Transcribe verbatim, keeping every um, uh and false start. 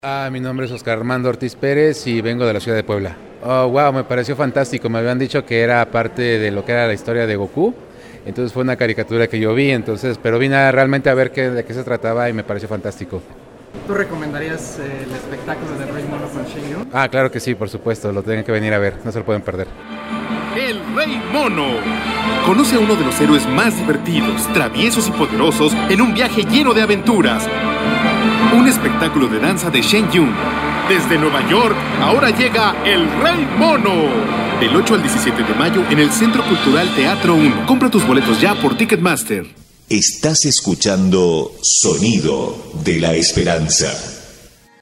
Ah, mi nombre es Oscar Armando Ortiz Pérez y vengo de la ciudad de Puebla. Oh, wow, me pareció fantástico. Me habían dicho que era parte de lo que era la historia de Goku. Entonces fue una caricatura que yo vi, entonces, pero vine a, realmente a ver qué, de qué se trataba y me pareció fantástico. ¿Tú recomendarías eh, el espectáculo de Rey Mono con Shen Yun? Ah, claro que sí, por supuesto, lo tienen que venir a ver, no se lo pueden perder. El Rey Mono. Conoce a uno de los héroes más divertidos, traviesos y poderosos en un viaje lleno de aventuras. Un espectáculo de danza de Shen Yun. Desde Nueva York, ahora llega El Rey Mono. Del ocho al diecisiete de mayo en el Centro Cultural Teatro uno. Compra tus boletos ya por Ticketmaster. Estás escuchando Sonido de la Esperanza.